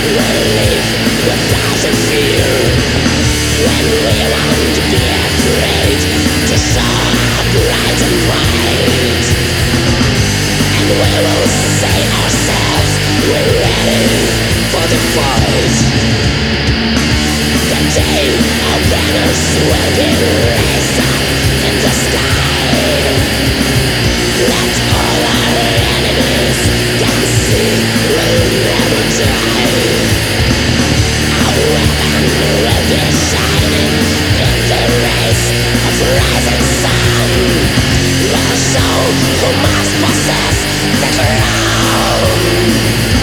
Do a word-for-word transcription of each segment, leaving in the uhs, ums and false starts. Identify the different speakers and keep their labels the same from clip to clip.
Speaker 1: We'll live without a fear. When we won't be afraid to show our bright and bright. And we will say ourselves, we're ready for the fight. The day our banners will be raised up in the sky. Let all our enemies can see we'll never die. Our weapon will be shining in the rays of rising sun. We'll show who must possess the crown.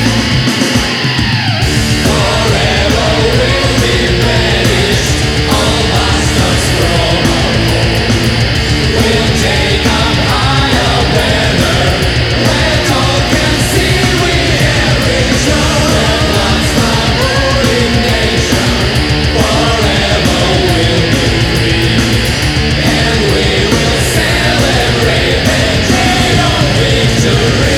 Speaker 1: Forever will be banished, all bastards from our home. We'll take up higher banner, let all can see we have returned. Once the ruling nation, forever will be free. And we will celebrate the day of victory.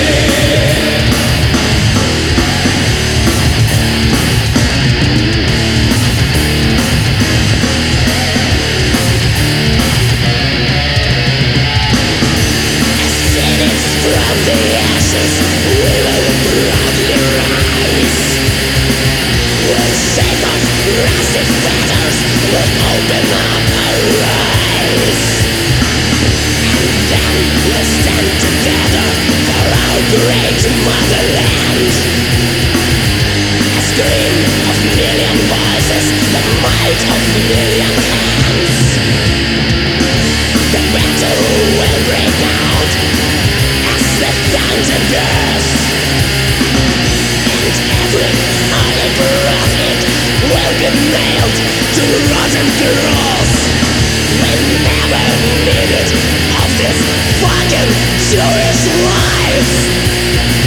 Speaker 1: Phoenix from the ashes, we will proudly rise. We'll shake off rusty fetters, we'll open up our eyes. And then we'll stand together for our great motherland. A scream of million voices, the might of million hands. The battle will break out as the thunder bursts, and every holy prophet will be nailed to the rotten cross. We never needed of this fucking Jewish life.